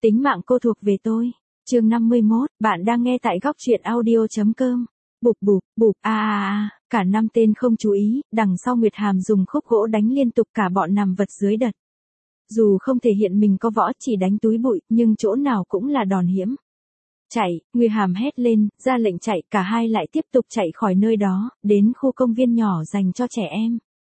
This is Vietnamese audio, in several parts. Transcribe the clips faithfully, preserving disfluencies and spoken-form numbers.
Tính mạng cô thuộc về tôi. Chương năm mươi mốt, bạn đang nghe tại góc truyện audio.com. Bụp bụp, bụp, a a a, cả năm tên không chú ý, đằng sau Nguyệt Hàm dùng khúc gỗ đánh liên tục cả bọn nằm vật dưới đất. Dù không thể hiện mình có võ, chỉ đánh túi bụi, nhưng chỗ nào cũng là đòn hiểm. Chạy, Nguyệt Hàm hét lên, ra lệnh chạy, cả hai lại tiếp tục chạy khỏi nơi đó, đến khu công viên nhỏ dành cho trẻ em.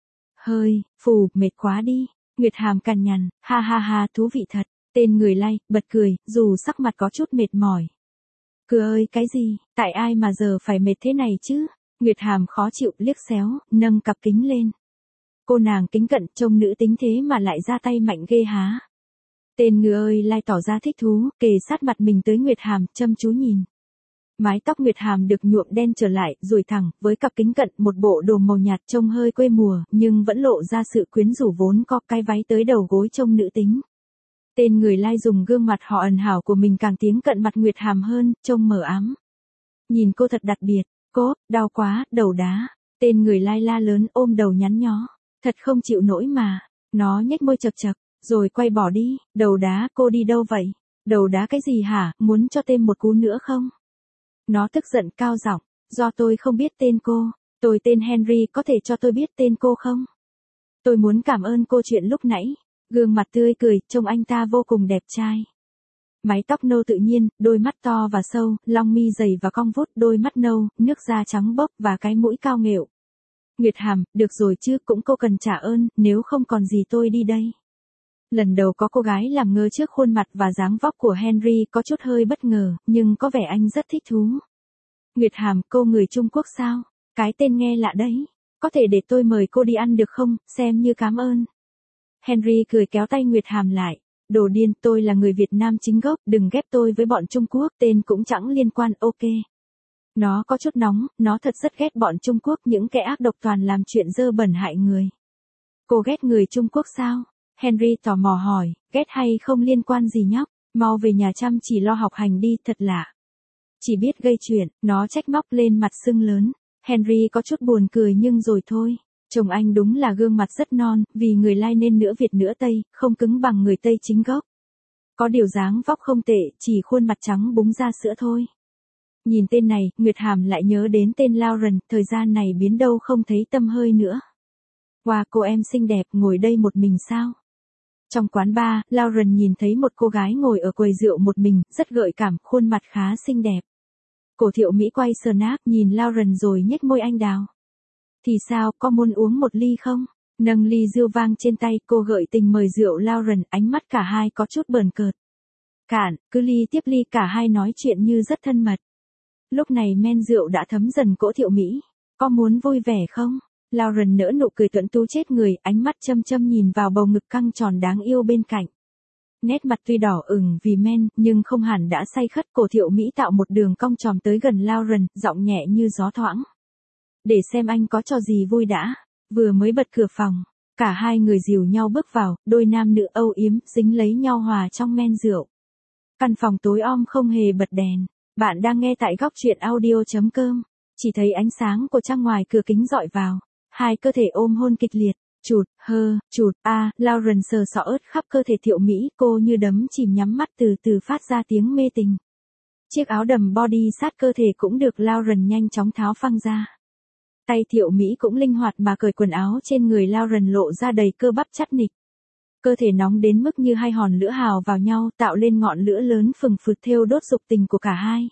Hơi, phù, mệt quá đi. Nguyệt Hàm cằn nhằn, ha ha ha, thú vị thật. Tên người lay, bật cười, dù sắc mặt có chút mệt mỏi. Cười ơi, cái gì, tại ai mà giờ phải mệt thế này chứ? Nguyệt Hàm khó chịu, liếc xéo, nâng cặp kính lên. Cô nàng kính cận, trông nữ tính thế mà lại ra tay mạnh ghê há. Tên người ơi lai tỏ ra thích thú, kề sát mặt mình tới Nguyệt Hàm, chăm chú nhìn. Mái tóc Nguyệt Hàm được nhuộm đen trở lại, rồi thẳng, với cặp kính cận, một bộ đồ màu nhạt trông hơi quê mùa, nhưng vẫn lộ ra sự quyến rũ vốn có, cái váy tới đầu gối trông nữ tính. Tên người lai dùng gương mặt họ ẩn hảo của mình càng tiến cận mặt Nguyệt Hàm hơn, trông mờ ám. Nhìn cô thật đặc biệt, cô, đau quá, đầu đá. Tên người lai la lớn ôm đầu nhắn nhó. Thật không chịu nổi mà. Nó nhếch môi chật chật, rồi quay bỏ đi. Đầu đá, cô đi đâu vậy? Đầu đá cái gì hả, muốn cho thêm một cú nữa không? Nó tức giận cao giọng, do tôi không biết tên cô. Tôi tên Henry, có thể cho tôi biết tên cô không? Tôi muốn cảm ơn cô chuyện lúc nãy. Gương mặt tươi cười, trông anh ta vô cùng đẹp trai. Mái tóc nâu tự nhiên, đôi mắt to và sâu, lông mi dày và cong vút, đôi mắt nâu, nước da trắng bốc và cái mũi cao nghệu. Nguyệt Hàm, được rồi chứ, cũng cô cần trả ơn, nếu không còn gì tôi đi đây. Lần đầu có cô gái làm ngơ trước khuôn mặt và dáng vóc của Henry, có chút hơi bất ngờ, nhưng có vẻ anh rất thích thú. Nguyệt Hàm, cô người Trung Quốc sao? Cái tên nghe lạ đấy. Có thể để tôi mời cô đi ăn được không, xem như cảm ơn. Henry cười kéo tay Nguyệt Hàm lại. Đồ điên, tôi là người Việt Nam chính gốc, đừng ghép tôi với bọn Trung Quốc, tên cũng chẳng liên quan, ok. Nó có chút nóng, nó thật rất ghét bọn Trung Quốc, những kẻ ác độc toàn làm chuyện dơ bẩn hại người. Cô ghét người Trung Quốc sao? Henry tò mò hỏi, ghét hay không liên quan gì nhóc, mau về nhà chăm chỉ lo học hành đi, thật lạ. Chỉ biết gây chuyện, nó trách móc lên mặt sưng lớn. Henry có chút buồn cười nhưng rồi thôi. Chồng anh đúng là gương mặt rất non, vì người lai nên nửa Việt nửa Tây, không cứng bằng người Tây chính gốc. Có điều dáng vóc không tệ, chỉ khuôn mặt trắng búng ra sữa thôi. Nhìn tên này, Nguyệt Hàm lại nhớ đến tên Lauren, thời gian này biến đâu không thấy tăm hơi nữa. Wow, cô em xinh đẹp, ngồi đây một mình sao? Trong quán bar, Lauren nhìn thấy một cô gái ngồi ở quầy rượu một mình, rất gợi cảm, khuôn mặt khá xinh đẹp. Cổ Thiệu Mỹ quay snap nhìn Lauren rồi nhếch môi anh đào. Thì sao, có muốn uống một ly không? Nâng ly rượu vang trên tay, cô gợi tình mời rượu Lauren, ánh mắt cả hai có chút bờn cợt. Cạn, cứ ly tiếp ly, cả hai nói chuyện như rất thân mật. Lúc này men rượu đã thấm dần Cổ Thiệu Mỹ. Có muốn vui vẻ không? Lauren nở nụ cười tuấn tú chết người, ánh mắt châm châm nhìn vào bầu ngực căng tròn đáng yêu bên cạnh. Nét mặt tuy đỏ ửng vì men, nhưng không hẳn đã say khất. Cổ Thiệu Mỹ tạo một đường cong tròn tới gần Lauren, giọng nhẹ như gió thoảng. Để xem anh có trò gì vui đã. Vừa mới bật cửa phòng, cả hai người dìu nhau bước vào, đôi nam nữ âu yếm, dính lấy nhau hòa trong men rượu. Căn phòng tối om không hề bật đèn. Bạn đang nghe tại góc truyện audio.com. Chỉ thấy ánh sáng của trăng ngoài cửa kính dọi vào. Hai cơ thể ôm hôn kịch liệt. Chụt, hơ, chụt, a, à, Lauren sờ sọ ớt khắp cơ thể Thiệu Mỹ, cô như đấm chìm nhắm mắt từ từ phát ra tiếng mê tình. Chiếc áo đầm body sát cơ thể cũng được Lauren nhanh chóng tháo phăng ra. Tay Thiệu Mỹ cũng linh hoạt mà cởi quần áo trên người Lauren lộ ra đầy cơ bắp chắc nịch. Cơ thể nóng đến mức như hai hòn lửa hào vào nhau tạo lên ngọn lửa lớn phừng phực thiêu đốt dục tình của cả hai.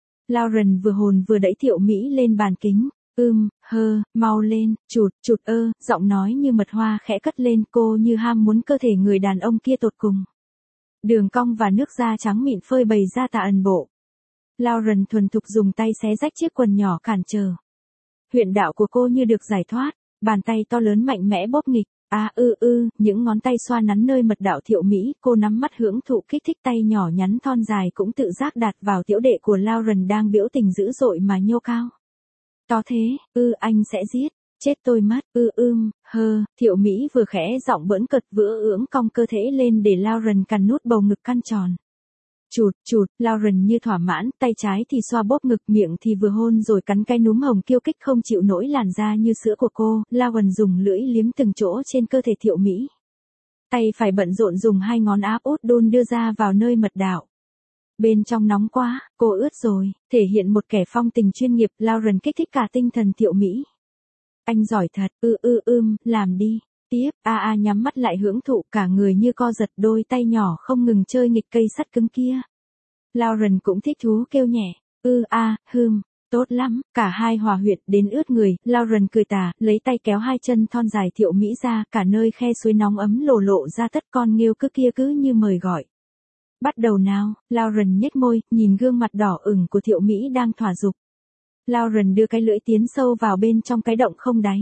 Lauren vừa hồn vừa đẩy Thiệu Mỹ lên bàn kính. Ưm, hơ, mau lên, chụt, chụt ơ, giọng nói như mật hoa khẽ cất lên, cô như ham muốn cơ thể người đàn ông kia tột cùng. Đường cong và nước da trắng mịn phơi bày ra tà ẩn bộ. Lauren thuần thục dùng tay xé rách chiếc quần nhỏ cản trở. Huyệt đạo của cô như được giải thoát, bàn tay to lớn mạnh mẽ bóp nghịch, à ư ư, những ngón tay xoa nắn nơi mật đạo Thiệu Mỹ, cô nắm mắt hưởng thụ kích thích, tay nhỏ nhắn thon dài cũng tự giác đặt vào tiểu đệ của Lauren đang biểu tình dữ dội mà nhô cao. To thế, ư anh sẽ giết, chết tôi mất, ư ưm, hơ, Thiệu Mỹ vừa khẽ giọng bỡn cợt vừa ưỡng cong cơ thể lên để Lauren cắn nút bầu ngực căn tròn. Chụt, chụt, Lauren như thỏa mãn, tay trái thì xoa bóp ngực, miệng thì vừa hôn rồi cắn cái núm hồng kiêu kích không chịu nổi làn da như sữa của cô. Lauren dùng lưỡi liếm từng chỗ trên cơ thể Thiệu Mỹ. Tay phải bận rộn dùng hai ngón áp út đun đưa ra vào nơi mật đạo. Bên trong nóng quá, cô ướt rồi, thể hiện một kẻ phong tình chuyên nghiệp, Lauren kích thích cả tinh thần Thiệu Mỹ. Anh giỏi thật, ư ư ưm, làm đi. Tiếp, a a nhắm mắt lại hưởng thụ, cả người như co giật, đôi tay nhỏ không ngừng chơi nghịch cây sắt cứng kia. Lauren cũng thích thú kêu nhẹ, ư a, hừm, tốt lắm, cả hai hòa huyệt đến ướt người, Lauren cười tà, lấy tay kéo hai chân thon dài Thiệu Mỹ ra, cả nơi khe suối nóng ấm lộ lộ ra tất con nghêu cứ kia cứ như mời gọi. Bắt đầu nào, Lauren nhếch môi, nhìn gương mặt đỏ ửng của Thiệu Mỹ đang thỏa dục. Lauren đưa cái lưỡi tiến sâu vào bên trong cái động không đáy.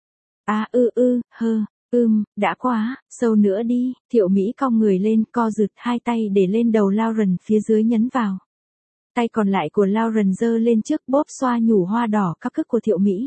À ư ư, hơ, ưm, đã quá, sâu nữa đi, Thiệu Mỹ cong người lên, co rụt hai tay để lên đầu Lauren phía dưới nhấn vào. Tay còn lại của Lauren giơ lên trước bóp xoa nhủ hoa đỏ các cức của Thiệu Mỹ.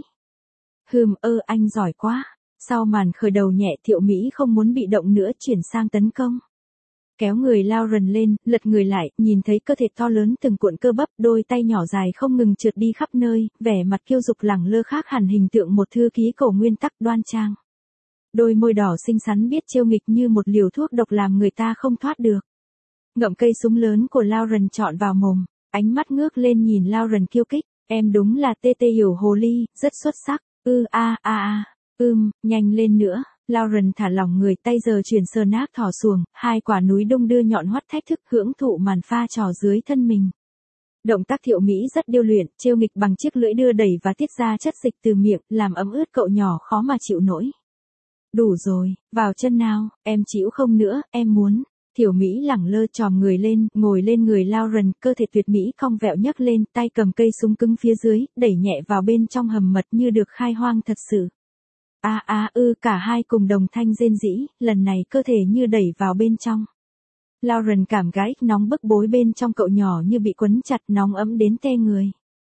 Hừm ơ anh giỏi quá. Sau màn khởi đầu nhẹ Thiệu Mỹ không muốn bị động nữa chuyển sang tấn công. Kéo người Lauren lên, lật người lại, nhìn thấy cơ thể to lớn từng cuộn cơ bắp, đôi tay nhỏ dài không ngừng trượt đi khắp nơi, vẻ mặt kiêu dục lẳng lơ khác hẳn hình tượng một thư ký cổ nguyên tắc đoan trang. Đôi môi đỏ xinh xắn biết trêu nghịch như một liều thuốc độc làm người ta không thoát được. Ngậm cây súng lớn của Lauren trọn vào mồm, ánh mắt ngước lên nhìn Lauren kiêu kích, em đúng là tê tê hiểu hồ ly, rất xuất sắc, ư a a a, ưm, nhanh lên nữa. Lauren thả lỏng người, tay giờ chuyển sờ nát thỏ xuồng, hai quả núi đung đưa nhọn hoắt thách thức hưởng thụ màn pha trò dưới thân mình. Động tác Thiệu Mỹ rất điêu luyện, trêu nghịch bằng chiếc lưỡi đưa đẩy và tiết ra chất dịch từ miệng, làm ấm ướt cậu nhỏ khó mà chịu nổi. Đủ rồi, vào chân nào, em chịu không nữa, em muốn. Thiệu Mỹ lẳng lơ tròm người lên, ngồi lên người Lauren, cơ thể tuyệt mỹ cong vẹo nhấc lên, tay cầm cây súng cứng phía dưới, đẩy nhẹ vào bên trong hầm mật như được khai hoang thật sự. A a ư cả hai cùng đồng thanh rên rỉ, lần này cơ thể như đẩy vào bên trong. Lauren cảm gái nóng bức bối bên trong cậu nhỏ như bị quấn chặt, nóng ấm đến tê người.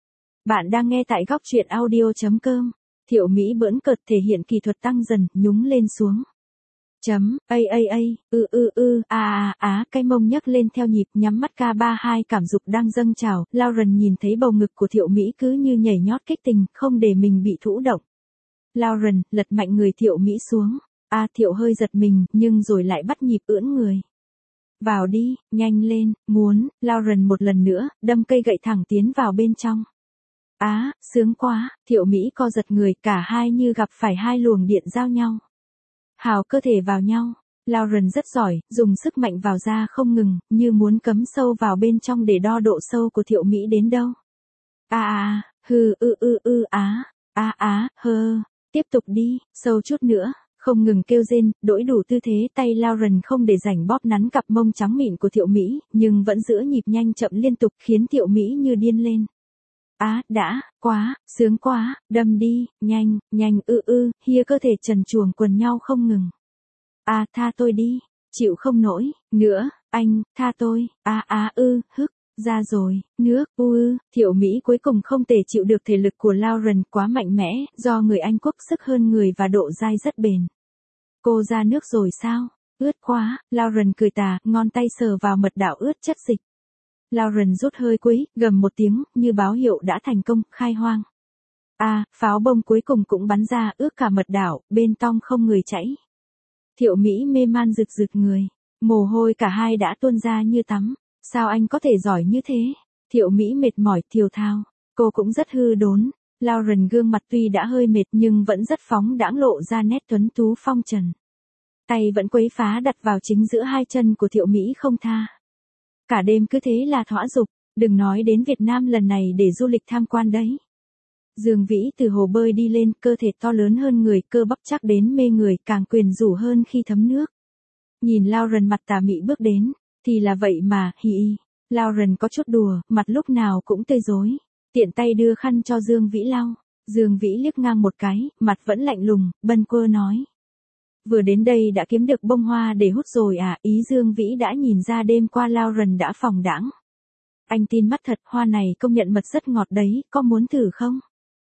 Bạn đang nghe tại góc truyện audio chấm com. Thiệu Mỹ bỡn cợt thể hiện kỹ thuật tăng dần, nhúng lên xuống. Chấm, a a a, ư ư ư, a a á, cái mông nhấc lên theo nhịp, nhắm mắt ca ba hai cảm dục đang dâng trào, Lauren nhìn thấy bầu ngực của Thiệu Mỹ cứ như nhảy nhót kích tình, không để mình bị thụ động. Lauren, lật mạnh người Thiệu Mỹ xuống. A à, Thiệu hơi giật mình, nhưng rồi lại bắt nhịp ưỡn người. Vào đi, nhanh lên, muốn, Lauren một lần nữa, đâm cây gậy thẳng tiến vào bên trong. Á, à, sướng quá, Thiệu Mỹ co giật người, cả hai như gặp phải hai luồng điện giao nhau. Hào cơ thể vào nhau. Lauren rất giỏi, dùng sức mạnh vào ra không ngừng, như muốn cấm sâu vào bên trong để đo độ sâu của Thiệu Mỹ đến đâu. A a, hừ ư ư ư á, a á, hơ. Tiếp tục đi, sâu chút nữa, không ngừng kêu rên, đổi đủ tư thế, tay Lauren không để rảnh bóp nắn cặp mông trắng mịn của Thiệu Mỹ, nhưng vẫn giữ nhịp nhanh chậm liên tục khiến Thiệu Mỹ như điên lên. Á, à, đã, quá, sướng quá, đâm đi, nhanh, nhanh ư ư, hia cơ thể trần truồng quần nhau không ngừng. À, tha tôi đi, chịu không nổi, nữa, anh, tha tôi, a a ư, hức. Ra rồi, nước, u ư, Thiệu Mỹ cuối cùng không thể chịu được thể lực của Lauren quá mạnh mẽ, do người Anh Quốc sức hơn người và độ dai rất bền. Cô ra nước rồi sao? Ướt quá, Lauren cười tà, ngón tay sờ vào mật đạo ướt chất dịch. Lauren rút hơi cuối, gầm một tiếng, như báo hiệu đã thành công, khai hoang. À, pháo bông cuối cùng cũng bắn ra, ướt cả mật đảo, bên trong không người chảy. Thiệu Mỹ mê man rực rực người, mồ hôi cả hai đã tuôn ra như tắm. Sao anh có thể giỏi như thế? Thiệu Mỹ mệt mỏi thiều thào. Cô cũng rất hư đốn. Lauren gương mặt tuy đã hơi mệt nhưng vẫn rất phóng đãng lộ ra nét tuấn tú phong trần. Tay vẫn quấy phá đặt vào chính giữa hai chân của Thiệu Mỹ không tha. Cả đêm cứ thế là thỏa dục, đừng nói đến Việt Nam lần này để du lịch tham quan đấy. Dương Vĩ từ hồ bơi đi lên, cơ thể to lớn hơn người, cơ bắp chắc đến mê người, càng quyền rũ hơn khi thấm nước. Nhìn Lauren mặt tà mị bước đến. Thì là vậy mà, hi hi. Lauren có chút đùa, mặt lúc nào cũng tươi rối. Tiện tay đưa khăn cho Dương Vĩ lau. Dương Vĩ liếc ngang một cái, mặt vẫn lạnh lùng, bâng quơ nói. Vừa đến đây đã kiếm được bông hoa để hút rồi à, ý Dương Vĩ đã nhìn ra đêm qua Lauren đã phỏng đãng. Anh tin mắt thật, hoa này công nhận mật rất ngọt đấy, có muốn thử không?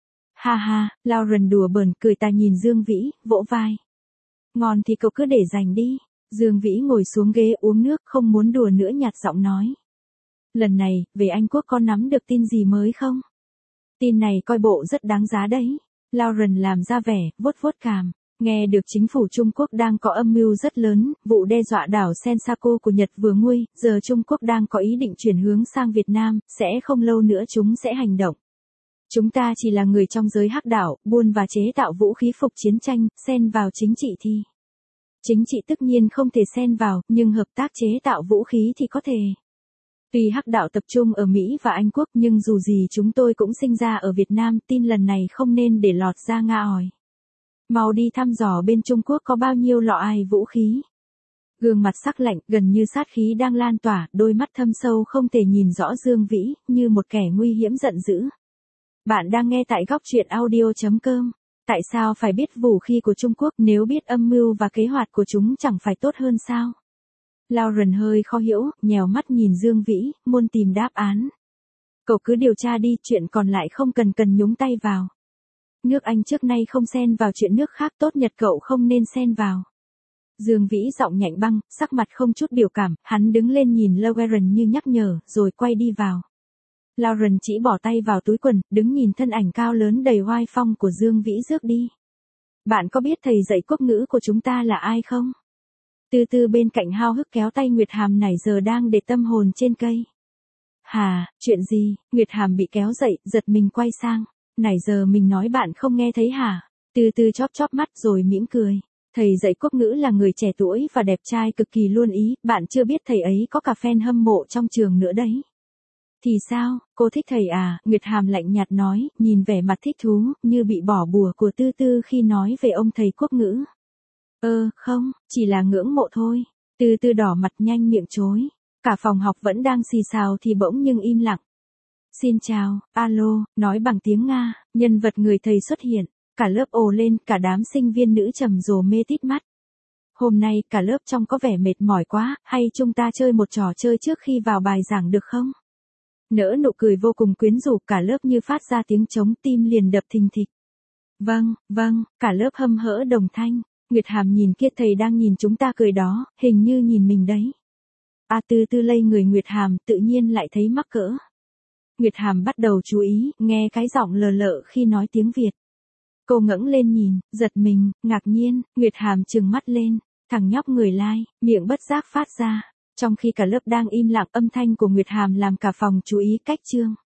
Ha ha, Lauren đùa bờn cười ta nhìn Dương Vĩ, vỗ vai. Ngon thì cậu cứ để dành đi. Dương Vĩ ngồi xuống ghế uống nước không muốn đùa nữa nhạt giọng nói. Lần này, về Anh Quốc có nắm được tin gì mới không? Tin này coi bộ rất đáng giá đấy. Lauren làm ra vẻ, vuốt vuốt cằm. Nghe được chính phủ Trung Quốc đang có âm mưu rất lớn, vụ đe dọa đảo Senkaku của Nhật vừa nguôi, giờ Trung Quốc đang có ý định chuyển hướng sang Việt Nam, sẽ không lâu nữa chúng sẽ hành động. Chúng ta chỉ là người trong giới hắc đạo, buôn và chế tạo vũ khí phục chiến tranh, xen vào chính trị thì. Chính trị tất nhiên không thể xen vào, nhưng hợp tác chế tạo vũ khí thì có thể. Tuy hắc đạo tập trung ở Mỹ và Anh Quốc nhưng dù gì chúng tôi cũng sinh ra ở Việt Nam, tin lần này không nên để lọt ra Nga ỏi. Mau đi thăm dò bên Trung Quốc có bao nhiêu lọ ai vũ khí. Gương mặt sắc lạnh, gần như sát khí đang lan tỏa, đôi mắt thâm sâu không thể nhìn rõ Dương Vĩ, như một kẻ nguy hiểm giận dữ. Bạn đang nghe tại góc truyện audio chấm com. Tại sao phải biết vũ khí của Trung Quốc, nếu biết âm mưu và kế hoạch của chúng chẳng phải tốt hơn sao? Lauren hơi khó hiểu, nhèo mắt nhìn Dương Vĩ, muốn tìm đáp án. Cậu cứ điều tra đi, chuyện còn lại không cần cần nhúng tay vào. Nước Anh trước nay không xen vào chuyện nước khác, tốt nhất cậu không nên xen vào. Dương Vĩ giọng nhạnh băng, sắc mặt không chút biểu cảm, hắn đứng lên nhìn Lauren như nhắc nhở, rồi quay đi vào. Lauren chỉ bỏ tay vào túi quần, đứng nhìn thân ảnh cao lớn đầy oai phong của Dương Vĩ rước đi. Bạn có biết thầy dạy quốc ngữ của chúng ta là ai không? Từ từ bên cạnh hao hức kéo tay Nguyệt Hàm nãy giờ đang để tâm hồn trên cây. Hà, chuyện gì? Nguyệt Hàm bị kéo dậy, giật mình quay sang. Nãy giờ mình nói bạn không nghe thấy hả? Từ từ chóp chóp mắt rồi mỉm cười. Thầy dạy quốc ngữ là người trẻ tuổi và đẹp trai cực kỳ luôn ý, bạn chưa biết thầy ấy có cả fan hâm mộ trong trường nữa đấy. Thì sao, cô thích thầy à? Nguyệt Hàm lạnh nhạt nói, nhìn vẻ mặt thích thú, như bị bỏ bùa của Tư Tư khi nói về ông thầy quốc ngữ. Ơ, không, chỉ là ngưỡng mộ thôi. Tư Tư đỏ mặt nhanh miệng chối. Cả phòng học vẫn đang xì xào thì bỗng nhưng im lặng. Xin chào, alo, nói bằng tiếng Nga, nhân vật người thầy xuất hiện. Cả lớp ồ lên, cả đám sinh viên nữ trầm rồ mê tít mắt. Hôm nay cả lớp trông có vẻ mệt mỏi quá, hay chúng ta chơi một trò chơi trước khi vào bài giảng được không? Nỡ nụ cười vô cùng quyến rũ, cả lớp như phát ra tiếng trống, tim liền đập thình thịch. Vâng, vâng, cả lớp hâm hỡ đồng thanh. Nguyệt Hàm nhìn kia, thầy đang nhìn chúng ta cười đó, hình như nhìn mình đấy. A Tư Tư lây người Nguyệt Hàm, tự nhiên lại thấy mắc cỡ. Nguyệt Hàm bắt đầu chú ý, nghe cái giọng lờ lợ khi nói tiếng Việt. Cô ngẩng lên nhìn, giật mình, ngạc nhiên, Nguyệt Hàm trừng mắt lên, thằng nhóc người lai, miệng bất giác phát ra. Trong khi cả lớp đang im lặng, âm thanh của Nguyệt Hàm làm cả phòng chú ý cách chương.